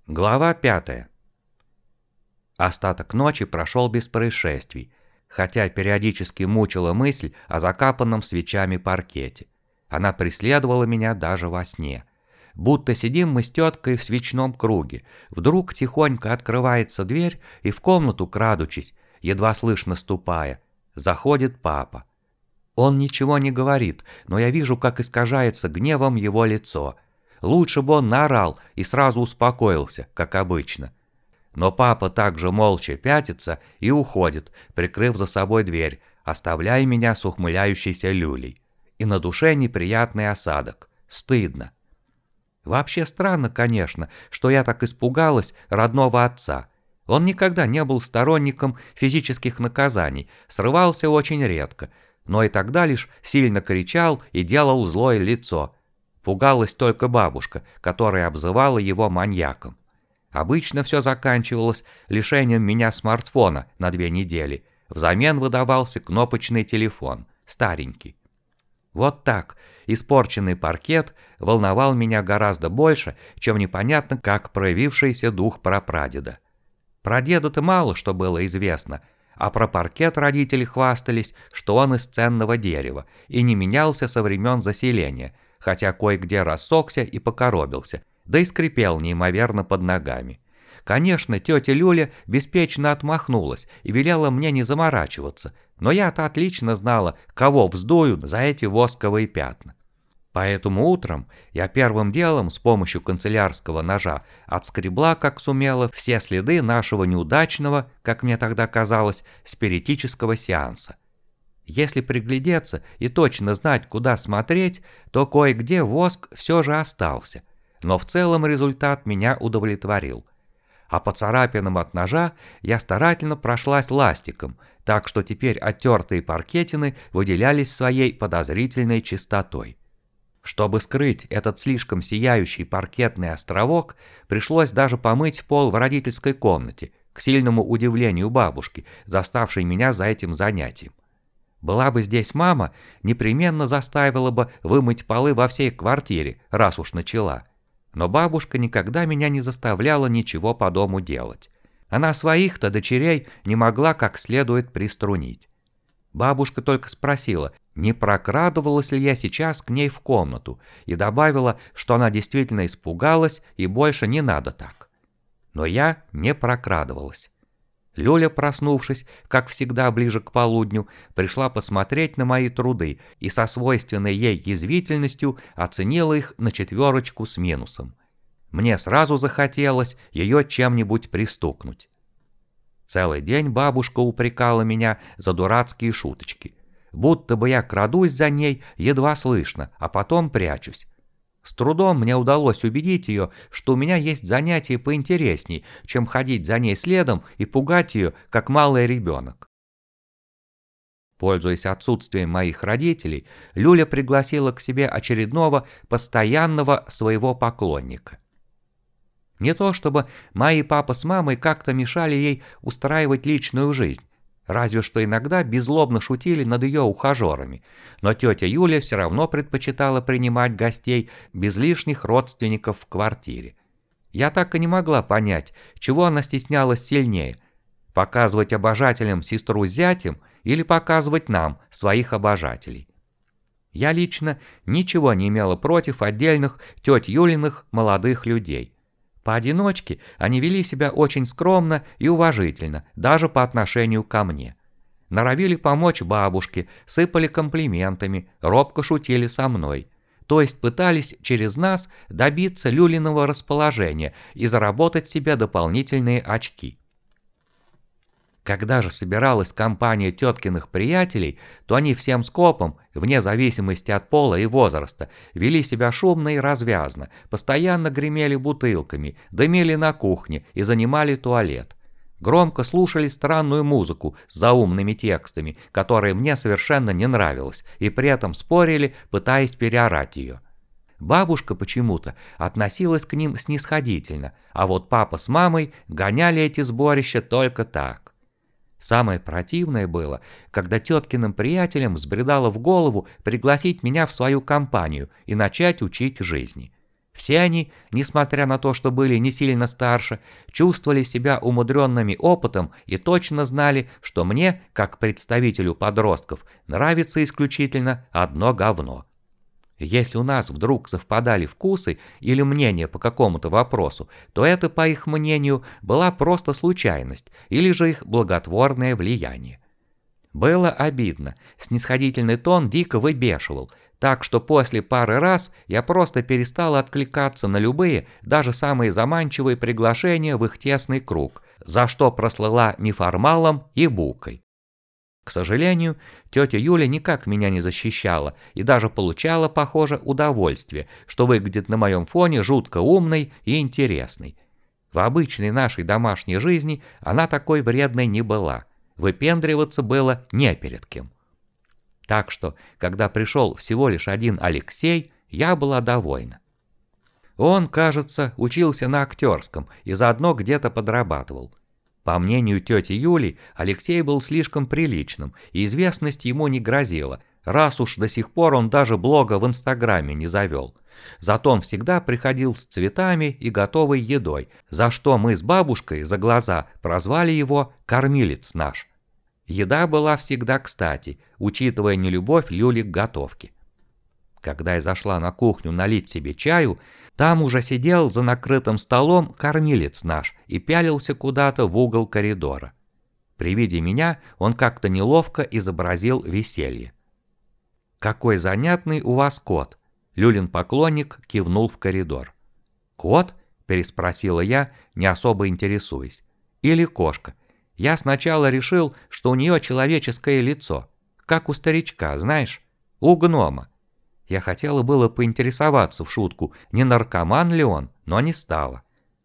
Глава 5. Остаток ночи прошел без происшествий, хотя периодически мучила мысль о закапанном свечами паркете. Она преследовала меня даже во сне. Будто сидим мы с теткой в свечном круге. Вдруг тихонько открывается дверь, и в комнату, крадучись, едва слышно ступая, заходит папа. Он ничего не говорит, но я вижу, как искажается гневом его лицо. Лучше бы он наорал и сразу успокоился, как обычно. Но папа также молча пятится и уходит, прикрыв за собой дверь, оставляя меня с ухмыляющейся люлей. И на душе неприятный осадок. Стыдно. Вообще странно, конечно, что я так испугалась родного отца. Он никогда не был сторонником физических наказаний, срывался очень редко, но и тогда лишь сильно кричал и делал злое лицо. Пугалась только бабушка, которая обзывала его маньяком. Обычно все заканчивалось лишением меня смартфона на 2 недели. Взамен выдавался кнопочный телефон, старенький. Вот так, испорченный паркет волновал меня гораздо больше, чем непонятно как проявившийся дух прапрадеда. Про деда-то мало что было известно, а про паркет родители хвастались, что он из ценного дерева и не менялся со времен заселения, хотя кое-где рассохся и покоробился, да и скрипел неимоверно под ногами. Конечно, тетя Люля беспечно отмахнулась и велела мне не заморачиваться, но я-то отлично знала, кого вздуют за эти восковые пятна. Поэтому утром я первым делом с помощью канцелярского ножа отскребла, как сумела, все следы нашего неудачного, как мне тогда казалось, спиритического сеанса. Если приглядеться и точно знать, куда смотреть, то кое-где воск все же остался, но в целом результат меня удовлетворил. А по царапинам от ножа я старательно прошлась ластиком, так что теперь оттертые паркетины выделялись своей подозрительной чистотой. Чтобы скрыть этот слишком сияющий паркетный островок, пришлось даже помыть пол в родительской комнате, к сильному удивлению бабушки, заставшей меня за этим занятием. Была бы здесь мама, непременно заставила бы вымыть полы во всей квартире, раз уж начала. Но бабушка никогда меня не заставляла ничего по дому делать. Она своих-то дочерей не могла как следует приструнить. Бабушка только спросила, не прокрадывалась ли я сейчас к ней в комнату, и добавила, что она действительно испугалась и больше не надо так. Но я не прокрадывалась. Люля, проснувшись, как всегда ближе к полудню, пришла посмотреть на мои труды и со свойственной ей язвительностью оценила их на 4 с минусом. Мне сразу захотелось ее чем-нибудь пристукнуть. Целый день бабушка упрекала меня за дурацкие шуточки. Будто бы я крадусь за ней едва слышно, а потом прячусь. С трудом мне удалось убедить ее, что у меня есть занятие поинтересней, чем ходить за ней следом и пугать ее, как малый ребенок. Пользуясь отсутствием моих родителей, Люля пригласила к себе очередного постоянного своего поклонника. Не то чтобы мои папа с мамой как-то мешали ей устраивать личную жизнь, разве что иногда беззлобно шутили над ее ухажерами, но тетя Юля все равно предпочитала принимать гостей без лишних родственников в квартире. Я так и не могла понять, чего она стеснялась сильнее – показывать обожателям сестру с зятем или показывать нам, своих обожателей. Я лично ничего не имела против отдельных теть Юлиных молодых людей. Поодиночке они вели себя очень скромно и уважительно, даже по отношению ко мне. Норовили помочь бабушке, сыпали комплиментами, робко шутили со мной. То есть пытались через нас добиться Люлиного расположения и заработать себе дополнительные очки. Когда же собиралась компания теткиных приятелей, то они всем скопом, вне зависимости от пола и возраста, вели себя шумно и развязно, постоянно гремели бутылками, дымили на кухне и занимали туалет. Громко слушали странную музыку с заумными текстами, которая мне совершенно не нравилась, и при этом спорили, пытаясь переорать ее. Бабушка почему-то относилась к ним снисходительно, а вот папа с мамой гоняли эти сборища только так. Самое противное было, когда теткиным приятелям взбредало в голову пригласить меня в свою компанию и начать учить жизни. Все они, несмотря на то, что были не сильно старше, чувствовали себя умудренными опытом и точно знали, что мне, как представителю подростков, нравится исключительно одно говно. Если у нас вдруг совпадали вкусы или мнения по какому-то вопросу, то это, по их мнению, была просто случайность или же их благотворное влияние. Было обидно, снисходительный тон дико выбешивал, так что после пары раз я просто перестал откликаться на любые, даже самые заманчивые приглашения в их тесный круг, за что прослыла неформалом и букой. К сожалению, тетя Юля никак меня не защищала и даже получала, похоже, удовольствие, что выглядит на моем фоне жутко умной и интересной. В обычной нашей домашней жизни она такой вредной не была. Выпендриваться было не перед кем. Так что, когда пришел всего лишь один Алексей, я была довольна. Он, кажется, учился на актерском и заодно где-то подрабатывал. По мнению тети Юли, Алексей был слишком приличным, и известность ему не грозила, раз уж до сих пор он даже блога в Инстаграме не завел. Зато он всегда приходил с цветами и готовой едой, за что мы с бабушкой за глаза прозвали его «кормилец наш». Еда была всегда кстати, учитывая нелюбовь Люли к готовке. Когда я зашла на кухню налить себе чаю, там уже сидел за накрытым столом кормилец наш и пялился куда-то в угол коридора. При виде меня он как-то неловко изобразил веселье. «Какой занятный у вас кот!» Люлин поклонник кивнул в коридор. «Кот?» – переспросила я, не особо интересуясь. «Или кошка? Я сначала решил, что у нее человеческое лицо, как у старичка, знаешь, у гнома. Я хотела было поинтересоваться в шутку, не наркоман ли он, но не стала.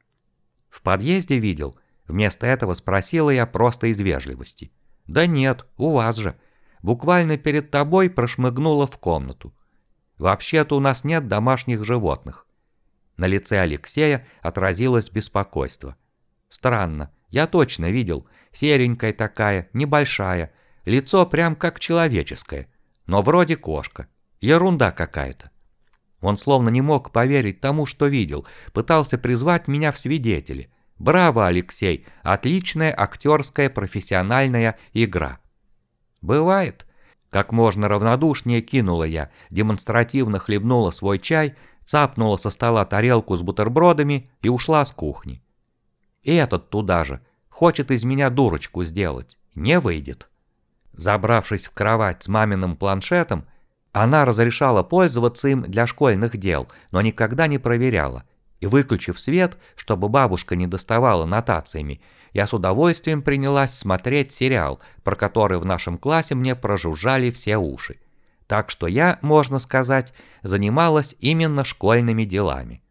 В подъезде видел? Вместо этого спросила я просто из вежливости. Да нет, у вас же. Буквально перед тобой прошмыгнула в комнату. Вообще-то у нас нет домашних животных. На лице Алексея отразилось беспокойство. Странно, я точно видел, серенькая такая, небольшая, лицо прям как человеческое, но вроде кошка. Ерунда какая-то. Он словно не мог поверить тому, что видел, пытался призвать меня в свидетели. Браво, Алексей, отличная актерская профессиональная игра. Бывает. Как можно равнодушнее кинула я, демонстративно хлебнула свой чай, цапнула со стола тарелку с бутербродами и ушла с кухни. И этот туда же, хочет из меня дурочку сделать, не выйдет. Забравшись в кровать с маминым планшетом, она разрешала пользоваться им для школьных дел, но никогда не проверяла. И выключив свет, чтобы бабушка не доставала нотациями, я с удовольствием принялась смотреть сериал, про который в нашем классе мне прожужжали все уши. Так что я, можно сказать, занималась именно школьными делами.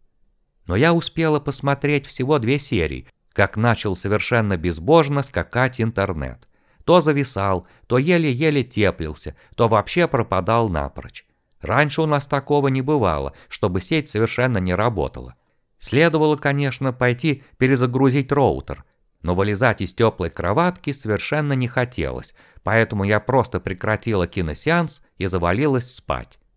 Но я успела посмотреть всего 2 серии, как начал совершенно безбожно скакать интернет. То зависал, то еле-еле теплился, то вообще пропадал напрочь. Раньше у нас такого не бывало, чтобы сеть совершенно не работала. Следовало, конечно, пойти перезагрузить роутер, но вылезать из теплой кроватки совершенно не хотелось, поэтому я просто прекратила киносеанс и завалилась спать.